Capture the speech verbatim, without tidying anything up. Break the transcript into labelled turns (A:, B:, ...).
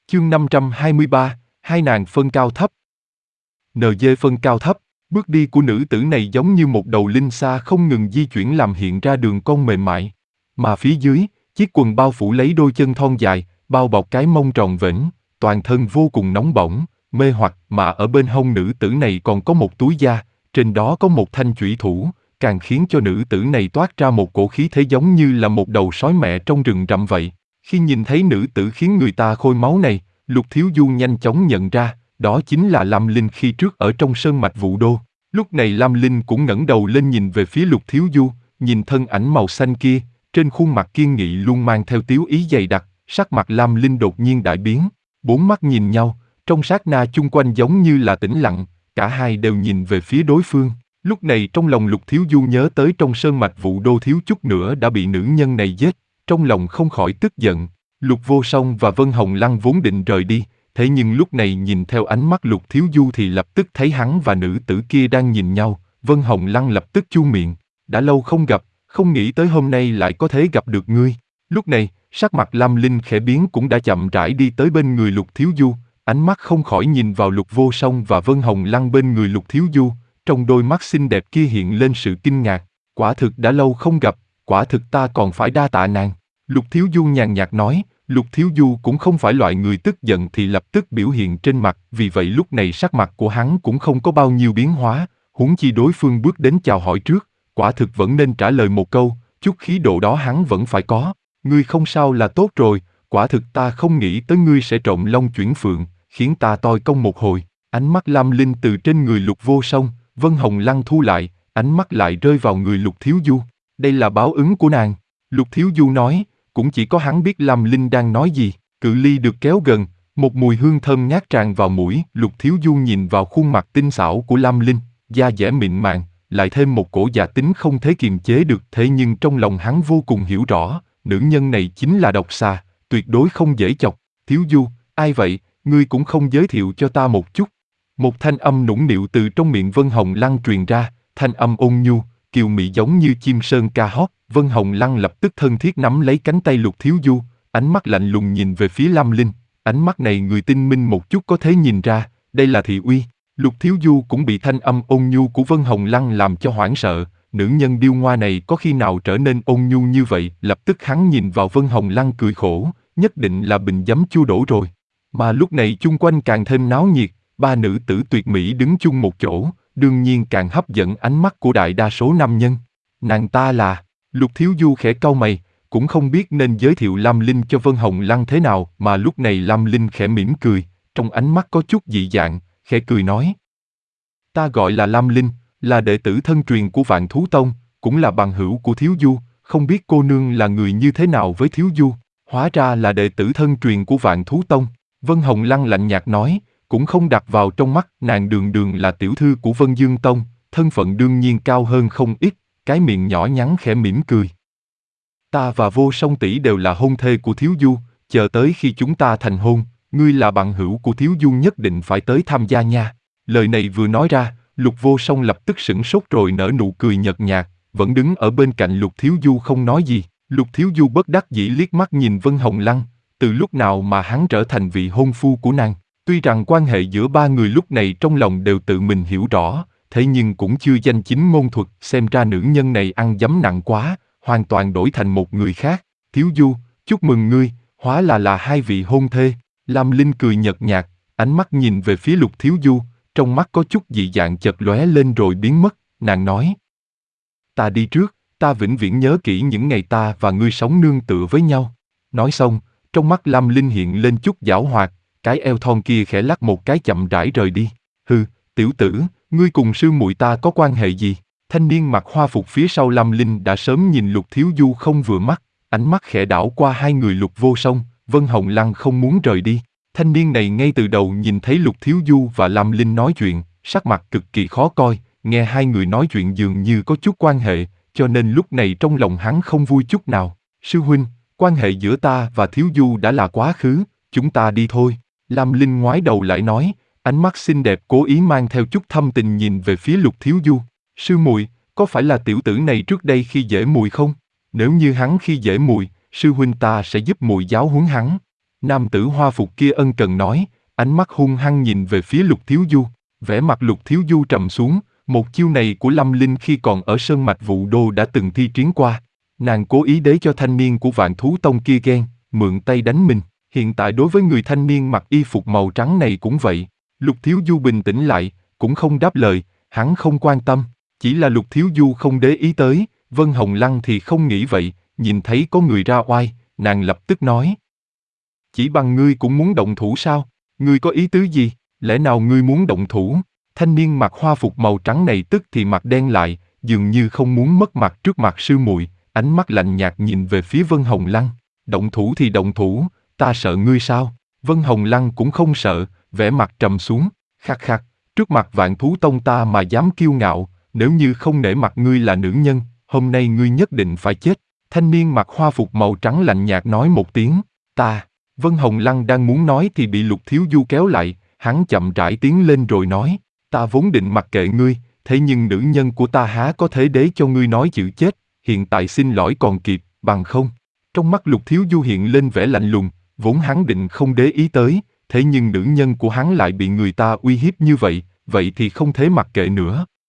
A: Chương năm trăm hai mươi ba, hai nàng phân cao thấp. en giê phân cao thấp, bước đi của nữ tử này giống như một đầu linh xa không ngừng di chuyển làm hiện ra đường cong mềm mại. Mà phía dưới, chiếc quần bao phủ lấy đôi chân thon dài, bao bọc cái mông tròn vểnh, toàn thân vô cùng nóng bỏng, mê hoặc, mà ở bên hông nữ tử này còn có một túi da, trên đó có một thanh chủy thủ, càng khiến cho nữ tử này toát ra một cổ khí thế giống như là một đầu sói mẹ trong rừng rậm vậy. Khi nhìn thấy nữ tử khiến người ta khôi máu này, Lục Thiếu Du nhanh chóng nhận ra, đó chính là Lam Linh khi trước ở trong sơn mạch Vũ Đô. Lúc này Lam Linh cũng ngẩng đầu lên nhìn về phía Lục Thiếu Du, nhìn thân ảnh màu xanh kia, trên khuôn mặt kiên nghị luôn mang theo tiếu ý dày đặc, sắc mặt Lam Linh đột nhiên đại biến. Bốn mắt nhìn nhau, trong sát na chung quanh giống như là tĩnh lặng, cả hai đều nhìn về phía đối phương. Lúc này trong lòng Lục Thiếu Du nhớ tới trong sơn mạch Vũ Đô thiếu chút nữa đã bị nữ nhân này giết, trong lòng không khỏi tức giận. Lục Vô Song và Vân Hồng Lăng vốn định rời đi, thế nhưng lúc này nhìn theo ánh mắt Lục Thiếu Du thì lập tức thấy hắn và nữ tử kia đang nhìn nhau. Vân Hồng Lăng lập tức chu miệng, đã lâu không gặp, không nghĩ tới hôm nay lại có thể gặp được ngươi. Lúc này, sắc mặt Lam Linh khẽ biến cũng đã chậm rãi đi tới bên người Lục Thiếu Du, ánh mắt không khỏi nhìn vào Lục Vô Song và Vân Hồng Lăng bên người Lục Thiếu Du, trong đôi mắt xinh đẹp kia hiện lên sự kinh ngạc. Quả thực đã lâu không gặp, quả thực ta còn phải đa tạ nàng. Lục Thiếu Du nhàn nhạt nói. Lục Thiếu Du cũng không phải loại người tức giận thì lập tức biểu hiện trên mặt, vì vậy lúc này sắc mặt của hắn cũng không có bao nhiêu biến hóa, huống chi đối phương bước đến chào hỏi trước, quả thực vẫn nên trả lời một câu, chút khí độ đó hắn vẫn phải có. Ngươi không sao là tốt rồi, quả thực ta không nghĩ tới ngươi sẽ trộm long chuyển phượng, khiến ta toi công một hồi. Ánh mắt Lam Linh từ trên người Lục Vô Song, Vân Hồng Lăng thu lại, ánh mắt lại rơi vào người Lục Thiếu Du. Đây là báo ứng của nàng. Lục Thiếu Du nói, cũng chỉ có hắn biết Lam Linh đang nói gì. Cự ly được kéo gần, một mùi hương thơm ngát tràn vào mũi. Lục Thiếu Du nhìn vào khuôn mặt tinh xảo của Lam Linh, da dẻ mịn màng, lại thêm một cổ già tính không thể kiềm chế được. Thế nhưng trong lòng hắn vô cùng hiểu rõ, nữ nhân này chính là độc xà, tuyệt đối không dễ chọc. Thiếu Du, ai vậy, ngươi cũng không giới thiệu cho ta một chút. Một thanh âm nũng nịu từ trong miệng Vân Hồng Lăng truyền ra, thanh âm ôn nhu, kiều mị giống như chim sơn ca hót. Vân Hồng Lăng lập tức thân thiết nắm lấy cánh tay Lục Thiếu Du, ánh mắt lạnh lùng nhìn về phía Lam Linh. Ánh mắt này người tinh minh một chút có thể nhìn ra, đây là thị uy. Lục Thiếu Du cũng bị thanh âm ôn nhu của Vân Hồng Lăng làm cho hoảng sợ. Nữ nhân điêu ngoa này có khi nào trở nên ôn nhu như vậy? Lập tức hắn nhìn vào Vân Hồng Lăng cười khổ, nhất định là bình giấm chua đổ rồi. Mà lúc này chung quanh càng thêm náo nhiệt, ba nữ tử tuyệt mỹ đứng chung một chỗ, đương nhiên càng hấp dẫn ánh mắt của đại đa số nam nhân. Nàng ta là... Lục Thiếu Du khẽ cau mày, cũng không biết nên giới thiệu Lam Linh cho Vân Hồng Lăng thế nào, mà lúc này Lam Linh khẽ mỉm cười, trong ánh mắt có chút dị dạng, khẽ cười nói. Ta gọi là Lam Linh, là đệ tử thân truyền của Vạn Thú Tông, cũng là bằng hữu của Thiếu Du, không biết cô nương là người như thế nào với Thiếu Du. Hóa ra là đệ tử thân truyền của Vạn Thú Tông. Vân Hồng Lăng lạnh nhạt nói, cũng không đặt vào trong mắt. Nàng đường đường là tiểu thư của Vân Dương Tông, thân phận đương nhiên cao hơn không ít. Cái miệng nhỏ nhắn khẽ mỉm cười. Ta và Vô Song tỷ đều là hôn thê của Thiếu Du, chờ tới khi chúng ta thành hôn, ngươi là bạn hữu của Thiếu Du nhất định phải tới tham gia nha. Lời này vừa nói ra, Lục Vô Song lập tức sửng sốt rồi nở nụ cười nhợt nhạt, vẫn đứng ở bên cạnh Lục Thiếu Du không nói gì. Lục Thiếu Du bất đắc dĩ liếc mắt nhìn Vân Hồng Lăng, từ lúc nào mà hắn trở thành vị hôn phu của nàng. Tuy rằng quan hệ giữa ba người lúc này trong lòng đều tự mình hiểu rõ, thế nhưng cũng chưa danh chính ngôn thuận, xem ra nữ nhân này ăn dấm nặng quá, hoàn toàn đổi thành một người khác. Thiếu Du, chúc mừng ngươi, hóa là là hai vị hôn thê. Lam Linh cười nhợt nhạt, ánh mắt nhìn về phía Lục Thiếu Du, trong mắt có chút dị dạng chợt lóe lên rồi biến mất, nàng nói. Ta đi trước, ta vĩnh viễn nhớ kỹ những ngày ta và ngươi sống nương tựa với nhau. Nói xong, trong mắt Lam Linh hiện lên chút giảo hoạt, cái eo thon kia khẽ lắc một cái chậm rãi rời đi. Hừ, tiểu tử, ngươi cùng sư muội ta có quan hệ gì? Thanh niên mặc hoa phục phía sau Lam Linh đã sớm nhìn Lục Thiếu Du không vừa mắt, ánh mắt khẽ đảo qua hai người Lục Vô Song, Vân Hồng Lăng không muốn rời đi. Thanh niên này ngay từ đầu nhìn thấy Lục Thiếu Du và Lam Linh nói chuyện, sắc mặt cực kỳ khó coi, nghe hai người nói chuyện dường như có chút quan hệ, cho nên lúc này trong lòng hắn không vui chút nào. Sư huynh, quan hệ giữa ta và Thiếu Du đã là quá khứ, chúng ta đi thôi. Lam Linh ngoái đầu lại nói, ánh mắt xinh đẹp cố ý mang theo chút thâm tình nhìn về phía Lục Thiếu Du. Sư muội, có phải là tiểu tử này trước đây khi dễ muội không? Nếu như hắn khi dễ muội, sư huynh ta sẽ giúp muội giáo huấn hắn. Nam tử hoa phục kia ân cần nói, ánh mắt hung hăng nhìn về phía Lục Thiếu Du. Vẻ mặt Lục Thiếu Du trầm xuống, một chiêu này của Lâm Linh khi còn ở Sơn Mạch Vũ Đô đã từng thi triển qua. Nàng cố ý để cho thanh niên của Vạn Thú Tông kia ghen, mượn tay đánh mình. Hiện tại đối với người thanh niên mặc y phục màu trắng này cũng vậy. Lục Thiếu Du bình tĩnh lại, cũng không đáp lời, hắn không quan tâm. Chỉ là Lục Thiếu Du không để ý tới, Vân Hồng Lăng thì không nghĩ vậy, nhìn thấy có người ra oai, nàng lập tức nói. Chỉ bằng ngươi cũng muốn động thủ sao? Ngươi có ý tứ gì? Lẽ nào ngươi muốn động thủ? Thanh niên mặc hoa phục màu trắng này tức thì mặt đen lại, dường như không muốn mất mặt trước mặt sư muội, ánh mắt lạnh nhạt nhìn về phía Vân Hồng Lăng. Động thủ thì động thủ, ta sợ ngươi sao? Vân Hồng Lăng cũng không sợ, vẻ mặt trầm xuống, khắc khắc, trước mặt Vạn Thú Tông ta mà dám kiêu ngạo, nếu như không nể mặt ngươi là nữ nhân, hôm nay ngươi nhất định phải chết. Thanh niên mặc hoa phục màu trắng lạnh nhạt nói một tiếng, ta. Vân Hồng Lăng đang muốn nói thì bị Lục Thiếu Du kéo lại, hắn chậm rãi tiến lên rồi nói, ta vốn định mặc kệ ngươi, thế nhưng nữ nhân của ta há có thể để cho ngươi nói chữ chết, hiện tại xin lỗi còn kịp, bằng không. Trong mắt Lục Thiếu Du hiện lên vẻ lạnh lùng, vốn hắn định không để ý tới, thế nhưng nữ nhân của hắn lại bị người ta uy hiếp như vậy, vậy thì không thể mặc kệ nữa.